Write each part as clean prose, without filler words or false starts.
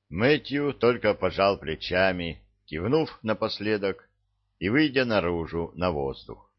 Мэтью только пожал плечами, кивнув напоследок и выйдя наружу на воздух.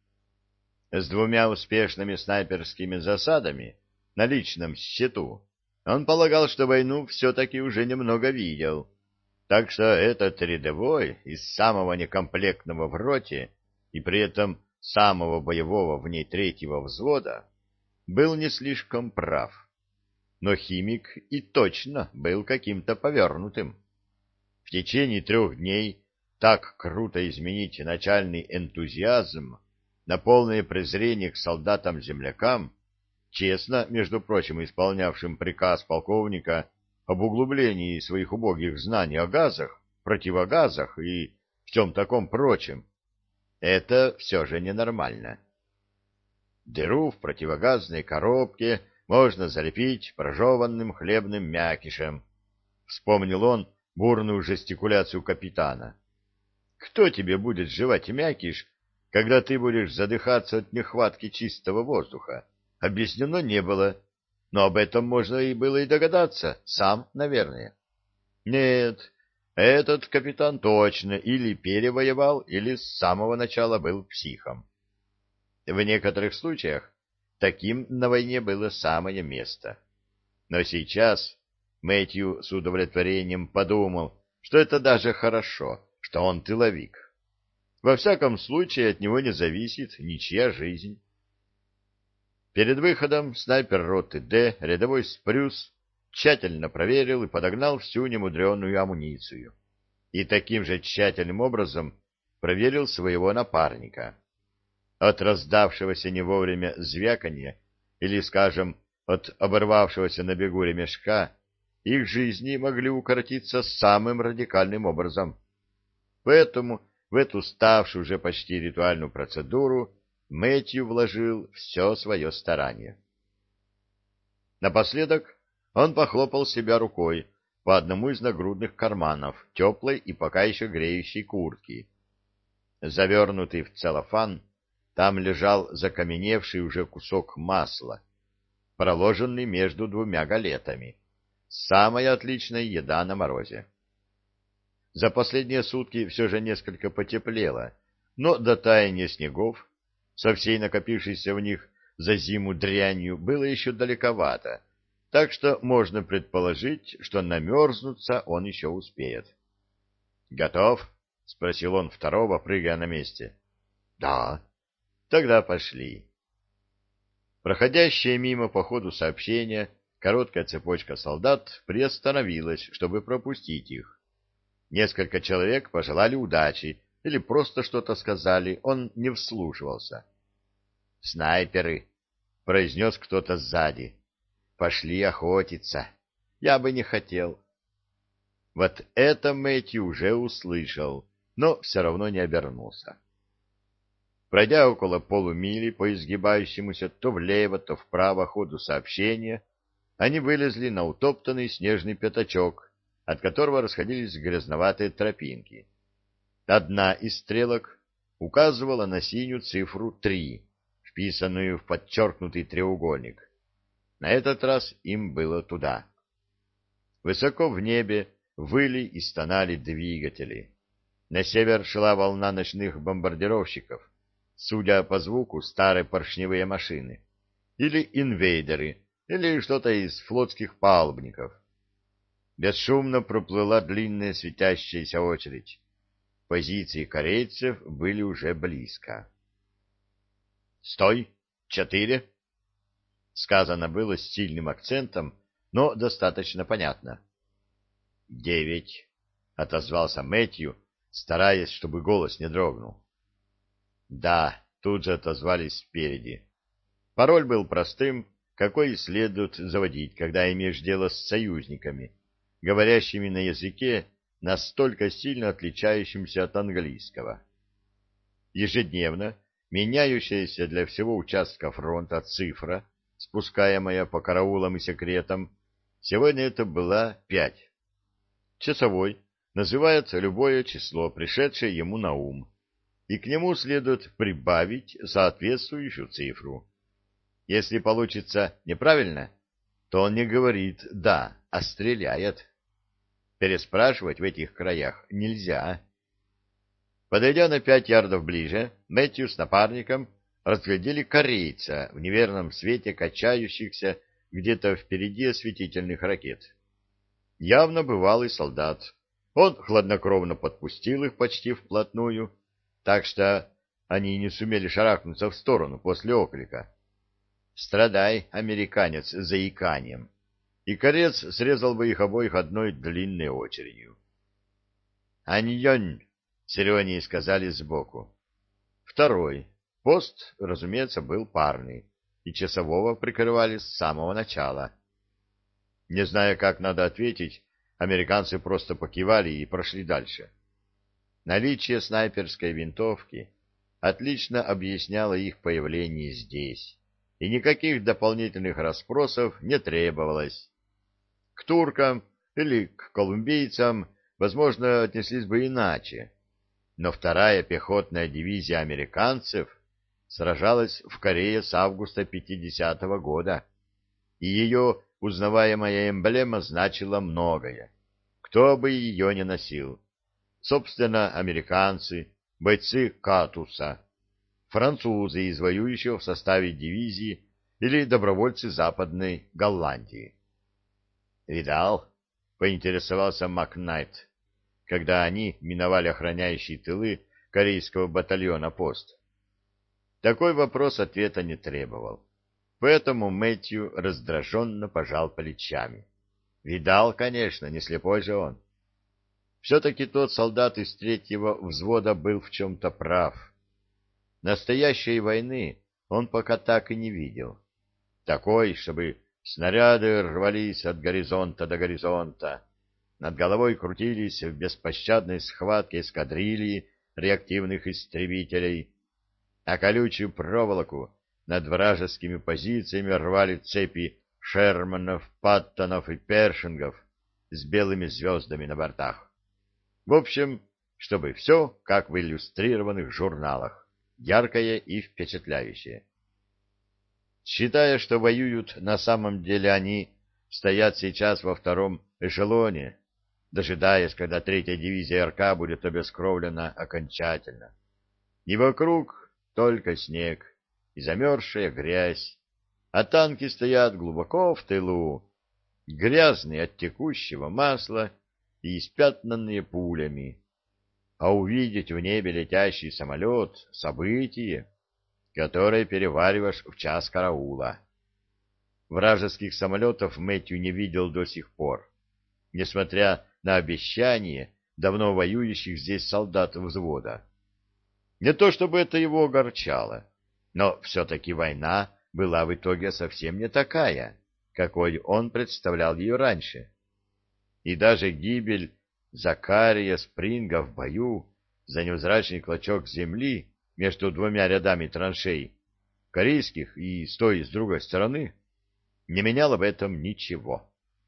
С двумя успешными снайперскими засадами на личном счету он полагал, что войну все-таки уже немного видел, так что этот рядовой из самого некомплектного в роте и при этом самого боевого в ней третьего взвода был не слишком прав. Но химик и точно был каким-то повернутым. В течение 3 дней так круто изменить начальный энтузиазм на полное презрение к солдатам-землякам, честно, между прочим, исполнявшим приказ полковника об углублении своих убогих знаний о газах, противогазах и всем таком прочем, это все же ненормально. Дыру в противогазной коробке можно залепить прожеванным хлебным мякишем. Вспомнил он бурную жестикуляцию капитана. Кто тебе будет жевать мякиш, когда ты будешь задыхаться от нехватки чистого воздуха? Объяснено не было, но об этом можно и было и догадаться, сам, наверное. Нет, этот капитан точно или перевоевал, или с самого начала был психом. В некоторых случаях таким на войне было самое место. Но сейчас Мэтью с удовлетворением подумал, что это даже хорошо, что он тыловик. Во всяком случае, от него не зависит ничья жизнь. Перед выходом снайпер роты «Д», рядовой Спрюс, тщательно проверил и подогнал всю немудреную амуницию. И таким же тщательным образом проверил своего напарника. От раздавшегося не вовремя звяканья или, скажем, от оборвавшегося на бегу ремешка их жизни могли укоротиться самым радикальным образом. Поэтому в эту ставшую уже почти ритуальную процедуру Мэтью вложил все свое старание. Напоследок он похлопал себя рукой по одному из нагрудных карманов теплой и пока еще греющей куртки. Завернутый в целлофан, там лежал закаменевший уже кусок масла, проложенный между 2 галетами. Самая отличная еда на морозе. За последние сутки все же несколько потеплело, но до таяния снегов, со всей накопившейся в них за зиму дрянью, было еще далековато, так что можно предположить, что намерзнуться он еще успеет. «Готов?» — спросил он второго, прыгая на месте. «Да». «Тогда пошли». Проходящая мимо по ходу сообщения короткая цепочка солдат приостановилась, чтобы пропустить их. Несколько человек пожелали удачи или просто что-то сказали, он не вслушивался. «Снайперы», — произнес кто-то сзади, — «пошли охотиться. Я бы не хотел». Вот это Мэтью уже услышал, но все равно не обернулся. Пройдя около полумили по изгибающемуся то влево, то вправо ходу сообщения, они вылезли на утоптанный снежный пятачок, от которого расходились грязноватые тропинки. Одна из стрелок указывала на синюю цифру 3, вписанную в подчеркнутый треугольник. На этот раз им было туда. Высоко в небе выли и стонали двигатели. На север шла волна ночных бомбардировщиков, судя по звуку, старые поршневые машины, или инвейдеры, или что-то из флотских палубников. Бесшумно проплыла длинная светящаяся очередь. Позиции корейцев были уже близко. «Стой! 4!» Сказано было с сильным акцентом, но достаточно понятно. 9! Отозвался Мэтью, стараясь, чтобы голос не дрогнул. «Да», — тут же отозвались спереди. Пароль был простым, какой и следует заводить, когда имеешь дело с союзниками, говорящими на языке, настолько сильно отличающимся от английского. Ежедневно меняющаяся для всего участка фронта цифра, спускаемая по караулам и секретам, сегодня это была 5. Часовой называется любое число, пришедшее ему на ум, и к нему следует прибавить соответствующую цифру. Если получится неправильно, то он не говорит «да», а стреляет. переспрашивать в этих краях нельзя. Подойдя на 5 ярдов ближе, Мэтью с напарником разглядели корейца в неверном свете качающихся где-то впереди осветительных ракет. Явно бывалый солдат. Он хладнокровно подпустил их почти вплотную, так что они не сумели шарахнуться в сторону после оклика. Страдай, американец, заиканием, и корец срезал бы их обоих одной длинной очередью. «Аньонь!» — с иронией сказали сбоку. Второй. Пост, разумеется, был парный, и часового прикрывали с самого начала. Не зная, как надо ответить, американцы просто покивали и прошли дальше. Наличие снайперской винтовки отлично объясняло их появление здесь, и никаких дополнительных расспросов не требовалось. К туркам или к колумбийцам, возможно, отнеслись бы иначе, но вторая пехотная дивизия американцев сражалась в Корее с августа 50-го года, и ее узнаваемая эмблема значила многое. Кто бы ее ни носил. Собственно, американцы, бойцы Катуса, французы из воюющего в составе дивизии или добровольцы Западной Голландии. «Видал?» — поинтересовался Макнайт, когда они миновали охраняющие тылы корейского батальона пост. Такой вопрос ответа не требовал, поэтому Мэтью раздраженно пожал плечами. Видал, конечно, не слепой же он. Все-таки тот солдат из 3-го взвода был в чем-то прав. Настоящей войны он пока так и не видел. Такой, чтобы снаряды рвались от горизонта до горизонта, над головой крутились в беспощадной схватке эскадрильи реактивных истребителей, а колючую проволоку над вражескими позициями рвали цепи Шерманов, Паттонов и Першингов с белыми звездами на бортах. В общем, чтобы все, как в иллюстрированных журналах, яркое и впечатляющее. Считая, что воюют, на самом деле они стоят сейчас во втором эшелоне, дожидаясь, когда 3-я дивизия РК будет обескровлена окончательно. И вокруг только снег и замерзшая грязь, а танки стоят глубоко в тылу, грязные от текущего масла и испятнанные пулями. А увидеть в небе летящий самолет — событие, которое перевариваешь в час караула. Вражеских самолетов Мэтью не видел до сих пор, несмотря на обещание давно воюющих здесь солдат взвода. Не то чтобы это его огорчало, но все-таки война была в итоге совсем не такая, какой он представлял ее раньше. И даже гибель Закария Спринга в бою за невзрачный клочок земли между двумя рядами траншей, корейских и с той и с другой стороны, не меняло в этом ничего.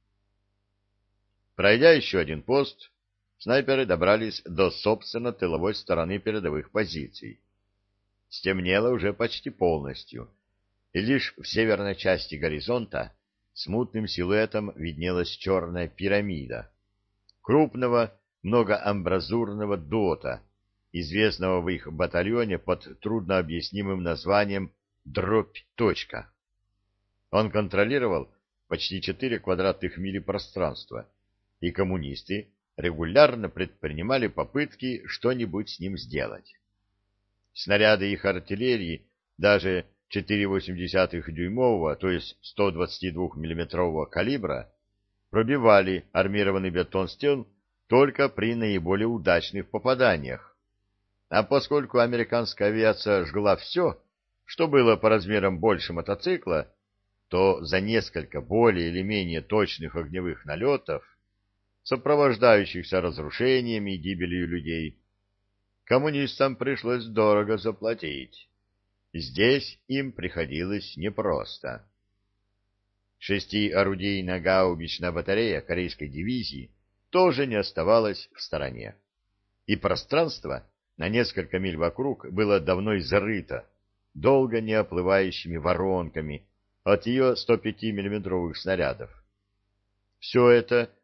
Пройдя еще один пост, снайперы добрались до, собственно, тыловой стороны передовых позиций. Стемнело уже почти полностью, и лишь в северной части горизонта смутным силуэтом виднелась черная пирамида крупного многоамбразурного дота, известного в их батальоне под труднообъяснимым названием «Дробь. Точка». Он контролировал почти 4 квадратных мили пространства, и коммунисты регулярно предпринимали попытки что-нибудь с ним сделать. Снаряды их артиллерии, даже 4,8-дюймового, то есть 122-миллиметрового калибра, пробивали армированный бетон стен только при наиболее удачных попаданиях. А поскольку американская авиация жгла все, что было по размерам больше мотоцикла, то за несколько более или менее точных огневых налетов, сопровождающихся разрушениями и гибелью людей, коммунистам пришлось дорого заплатить. Здесь им приходилось непросто. 6-орудийная гаубичная батарея корейской дивизии тоже не оставалась в стороне. И пространство на несколько миль вокруг было давно изрыто долго не оплывающими воронками от ее 105-миллиметровых снарядов. Все это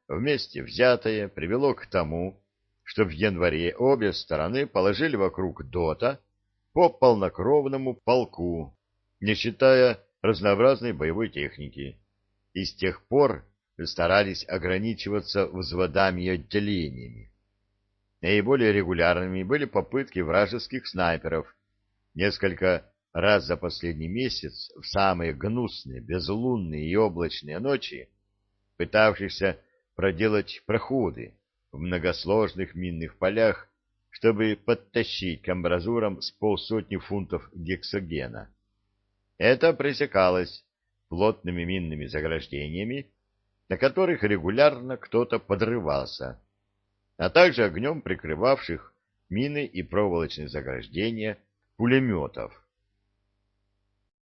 вместе взятое привело к тому, что в январе обе стороны положили вокруг ДОТа по полнокровному полку, не считая разнообразной боевой техники, и с тех пор старались ограничиваться взводами и отделениями. Наиболее регулярными были попытки вражеских снайперов несколько раз за последний месяц в самые гнусные, безлунные и облачные ночи, пытавшихся проделать проходы в многосложных минных полях, чтобы подтащить к амбразурам с 500 фунтов гексогена. Это пресекалось плотными минными заграждениями, на которых регулярно кто-то подрывался, а также огнем прикрывавших мины и проволочные заграждения пулеметов,